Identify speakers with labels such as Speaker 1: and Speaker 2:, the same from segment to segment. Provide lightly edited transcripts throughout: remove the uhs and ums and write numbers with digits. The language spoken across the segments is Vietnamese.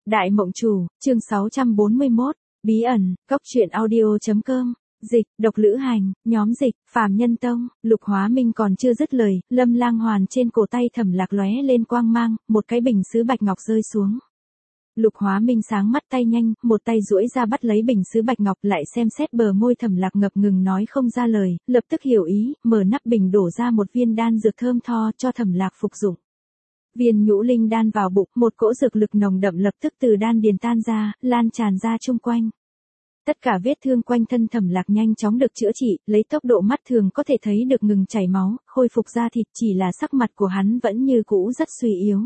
Speaker 1: Đại Mộng Chủ, chương 641, Bí ẩn, Cốc truyện audio.com, dịch, độc lữ hành, nhóm dịch, Phàm Nhân Tông, Lục Hóa Minh còn chưa dứt lời, Lâm Lang Hoàn trên cổ tay Thẩm Lạc lóe lên quang mang, một cái bình sứ bạch ngọc rơi xuống. Lục Hóa Minh sáng mắt tay nhanh, một tay duỗi ra bắt lấy bình sứ bạch ngọc lại xem xét bờ môi Thẩm Lạc ngập ngừng nói không ra lời, lập tức hiểu ý, mở nắp bình đổ ra một viên đan dược thơm tho cho Thẩm Lạc phục dụng. Viên nhũ linh đan vào bụng, một cỗ dược lực nồng đậm lập tức từ đan điền tan ra, lan tràn ra chung quanh. Tất cả vết thương quanh thân Thẩm Lạc nhanh chóng được chữa trị, lấy tốc độ mắt thường có thể thấy được ngừng chảy máu, khôi phục da thịt, chỉ là sắc mặt của hắn vẫn như cũ rất suy yếu.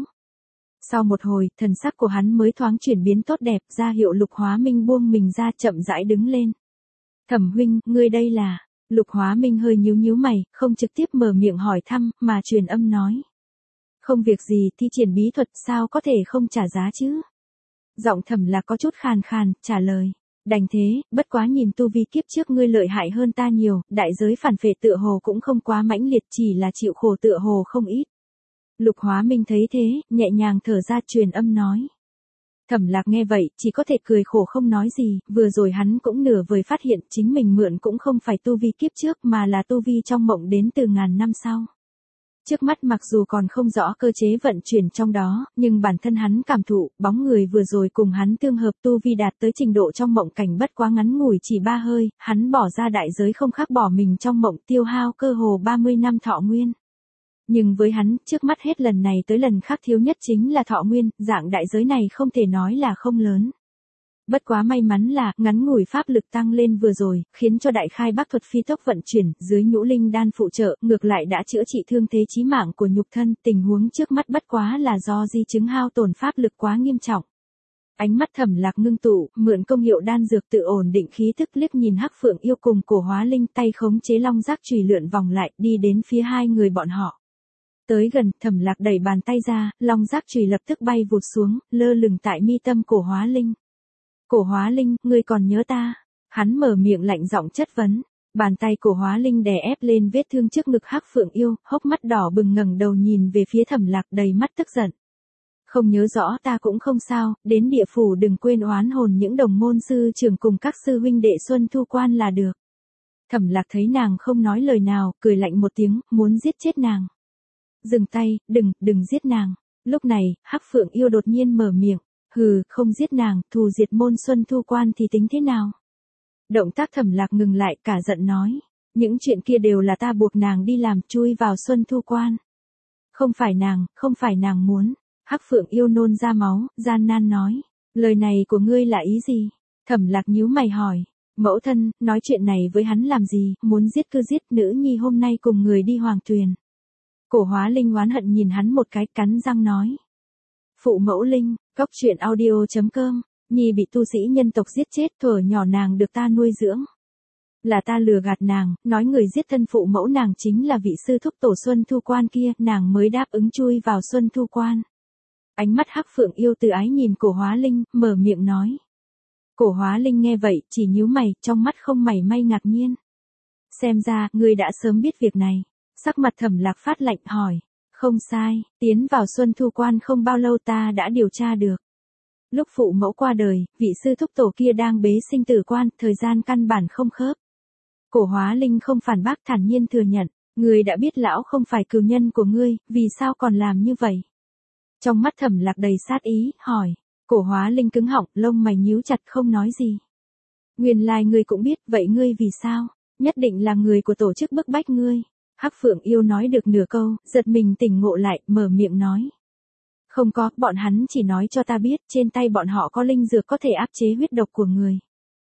Speaker 1: Sau một hồi, thần sắc của hắn mới thoáng chuyển biến tốt đẹp, ra hiệu Lục Hóa Minh buông mình ra chậm rãi đứng lên. Thẩm huynh, ngươi đây là... Lục Hóa Minh hơi nhíu mày, không trực tiếp mở miệng hỏi thăm, mà truyền âm nói. Không việc gì, thi triển bí thuật sao có thể không trả giá chứ? Giọng Thẩm Lạc có chút khàn khàn, trả lời. Đành thế, bất quá nhìn tu vi kiếp trước ngươi lợi hại hơn ta nhiều, đại giới phản phệ tựa hồ cũng không quá mãnh liệt, chỉ là chịu khổ tựa hồ không ít. Lục Hóa Minh thấy thế, nhẹ nhàng thở ra truyền âm nói. Thẩm Lạc nghe vậy, chỉ có thể cười khổ không nói gì, vừa rồi hắn cũng nửa vời phát hiện chính mình mượn cũng không phải tu vi kiếp trước mà là tu vi trong mộng đến từ ngàn năm sau. Trước mắt mặc dù còn không rõ cơ chế vận chuyển trong đó, nhưng bản thân hắn cảm thụ, bóng người vừa rồi cùng hắn tương hợp tu vi đạt tới trình độ trong mộng cảnh bất quá ngắn ngủi chỉ 3 hơi, hắn bỏ ra đại giới không khác bỏ mình trong mộng tiêu hao cơ hồ 30 năm thọ nguyên. Nhưng với hắn, trước mắt hết lần này tới lần khác thiếu nhất chính là thọ nguyên, dạng đại giới này không thể nói là không lớn. Bất quá may mắn là, ngắn ngủi pháp lực tăng lên vừa rồi, khiến cho đại khai bắc thuật phi tốc vận chuyển, dưới nhũ linh đan phụ trợ, ngược lại đã chữa trị thương thế chí mạng của nhục thân, tình huống trước mắt bất quá là do di chứng hao tổn pháp lực quá nghiêm trọng. Ánh mắt Thẩm Lạc ngưng tụ, mượn công hiệu đan dược tự ổn định khí thức liếc nhìn Hắc Phượng Yêu cùng Cổ Hóa Linh tay khống chế long giác chùy lượn vòng lại, đi đến phía hai người bọn họ. Tới gần, Thẩm Lạc đẩy bàn tay ra, long giác chùy lập tức bay vụt xuống, lơ lửng tại mi tâm Cổ Hóa Linh. Cổ Hóa Linh, ngươi còn nhớ ta? Hắn mở miệng lạnh giọng chất vấn. Bàn tay Cổ Hóa Linh đè ép lên vết thương trước ngực Hắc Phượng Yêu, hốc mắt đỏ bừng ngẩng đầu nhìn về phía Thẩm Lạc đầy mắt tức giận. Không nhớ rõ ta cũng không sao, đến địa phủ đừng quên oán hồn những đồng môn sư trưởng cùng các sư huynh đệ Xuân Thu Quan là được. Thẩm Lạc thấy nàng không nói lời nào, cười lạnh một tiếng, muốn giết chết nàng. Dừng tay, đừng giết nàng. Lúc này, Hắc Phượng Yêu đột nhiên mở miệng. Hừ, không giết nàng, thù diệt môn Xuân Thu Quan thì tính thế nào? Động tác Thẩm Lạc ngừng lại, cả giận nói. Những chuyện kia đều là ta buộc nàng đi làm, chui vào Xuân Thu Quan. Không phải nàng muốn. Hắc Phượng Yêu nôn ra máu, gian nan nói. Lời này của ngươi là ý gì? Thẩm Lạc nhíu mày hỏi. Mẫu thân, nói chuyện này với hắn làm gì, muốn giết cứ giết, nữ nhi hôm nay cùng người đi Hoàng Tuyền. Cổ Hóa Linh oán hận nhìn hắn một cái, cắn răng nói. Phụ mẫu Linh, Cốc truyện audio.com, nhi bị tu sĩ nhân tộc giết chết, thuở nhỏ nàng được ta nuôi dưỡng. Là ta lừa gạt nàng, nói người giết thân phụ mẫu nàng chính là vị sư thúc tổ Xuân Thu Quan kia, nàng mới đáp ứng chui vào Xuân Thu Quan. Ánh mắt Hắc Phượng Yêu từ ái nhìn Cổ Hóa Linh, mở miệng nói. Cổ Hóa Linh nghe vậy, chỉ nhíu mày, trong mắt không mảy may ngạc nhiên. Xem ra, ngươi đã sớm biết việc này. Sắc mặt Thẩm Lạc phát lạnh hỏi. Không sai, tiến vào Xuân Thu Quan không bao lâu ta đã điều tra được. Lúc phụ mẫu qua đời, vị sư thúc tổ kia đang bế sinh tử quan, thời gian căn bản không khớp. Cổ Hóa Linh không phản bác, thản nhiên thừa nhận. Ngươi đã biết lão không phải cừu nhân của ngươi, vì sao còn làm như vậy? Trong mắt Thẩm Lạc đầy sát ý, hỏi. Cổ Hóa Linh cứng họng, lông mày nhíu chặt không nói gì. Nguyên lai ngươi cũng biết, vậy ngươi vì sao? Nhất định là người của tổ chức bức bách ngươi. Hắc Phượng Yêu nói được nửa câu, giật mình tỉnh ngộ lại, mở miệng nói. Không có, bọn hắn chỉ nói cho ta biết, trên tay bọn họ có linh dược có thể áp chế huyết độc của người.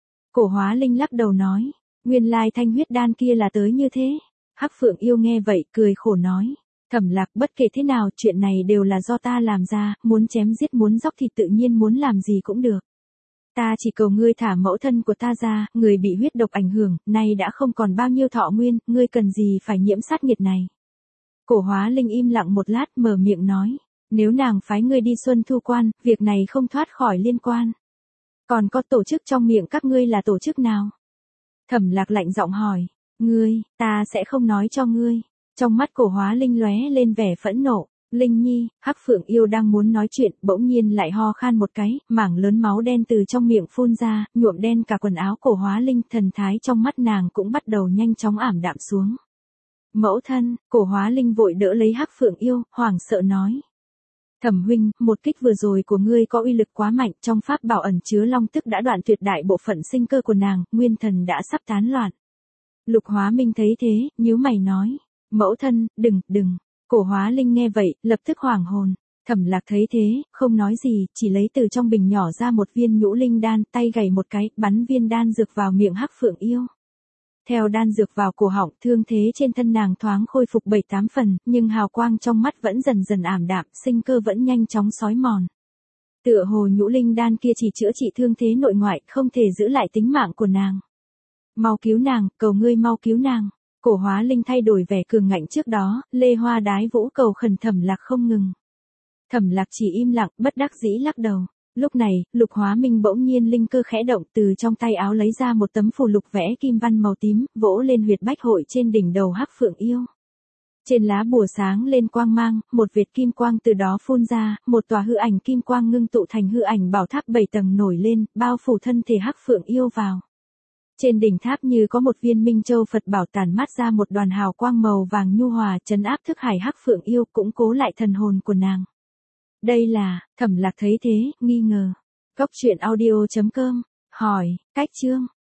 Speaker 1: Cổ Hóa Linh lắc đầu nói, nguyên lai thanh huyết đan kia là tới như thế. Hắc Phượng Yêu nghe vậy, cười khổ nói. Thẩm Lạc, bất kể thế nào, chuyện này đều là do ta làm ra, muốn chém giết muốn dóc thịt tự nhiên muốn làm gì cũng được. Ta chỉ cầu ngươi thả mẫu thân của ta ra, người bị huyết độc ảnh hưởng, nay đã không còn bao nhiêu thọ nguyên, ngươi cần gì phải nhiễm sát nghiệt này. Cổ Hóa Linh im lặng một lát, mở miệng nói, nếu nàng phái ngươi đi Xuân Thu Quan, việc này không thoát khỏi liên quan. Còn có tổ chức trong miệng các ngươi là tổ chức nào? Thẩm Lạc lạnh giọng hỏi, ngươi, ta sẽ không nói cho ngươi. Trong mắt Cổ Hóa Linh lóe lên vẻ phẫn nộ, Linh Nhi, Hắc Phượng Yêu đang muốn nói chuyện, bỗng nhiên lại ho khan một cái, mảng lớn máu đen từ trong miệng phun ra, nhuộm đen cả quần áo Cổ Hóa Linh, thần thái trong mắt nàng cũng bắt đầu nhanh chóng ảm đạm xuống. Mẫu thân, Cổ Hóa Linh vội đỡ lấy Hắc Phượng Yêu, hoảng sợ nói. Thẩm huynh, một kích vừa rồi của ngươi có uy lực quá mạnh, trong pháp bảo ẩn chứa long tức đã đoạn tuyệt đại bộ phận sinh cơ của nàng, nguyên thần đã sắp tán loạn. Lục Hóa Minh thấy thế, nhíu mày nói, mẫu thân, đừng. Cổ Hóa Linh nghe vậy, lập tức hoảng hồn. Thẩm Lạc thấy thế, không nói gì, chỉ lấy từ trong bình nhỏ ra một viên nhũ linh đan, tay gảy một cái, bắn viên đan dược vào miệng Hắc Phượng Yêu. Theo đan dược vào cổ họng, thương thế trên thân nàng thoáng khôi phục 7-8 phần, nhưng hào quang trong mắt vẫn dần dần ảm đạm, sinh cơ vẫn nhanh chóng xói mòn. Tựa hồ nhũ linh đan kia chỉ chữa trị thương thế nội ngoại, không thể giữ lại tính mạng của nàng. Mau cứu nàng, cầu ngươi mau cứu nàng. Cổ Hóa Linh thay đổi vẻ cường ngạnh trước đó, lê hoa đái vũ cầu khẩn Thẩm Lạc không ngừng. Thẩm Lạc chỉ im lặng, bất đắc dĩ lắc đầu. Lúc này, Lục Hóa Minh bỗng nhiên linh cơ khẽ động, từ trong tay áo lấy ra một tấm phù lục vẽ kim văn màu tím, vỗ lên huyệt bách hội trên đỉnh đầu Hắc Phượng Yêu. Trên lá bùa sáng lên quang mang, một vệt kim quang từ đó phun ra, một tòa hư ảnh kim quang ngưng tụ thành hư ảnh bảo tháp 7 tầng nổi lên, bao phủ thân thể Hắc Phượng Yêu vào. Trên đỉnh tháp như có một viên minh châu Phật bảo tản mát ra một đoàn hào quang màu vàng nhu hòa, trấn áp thức hải Hắc Phượng Yêu, cũng cố lại thần hồn của nàng. Đây là, Thẩm Lạc thấy thế, nghi ngờ. Góc truyện audio.com, hỏi, cách chương.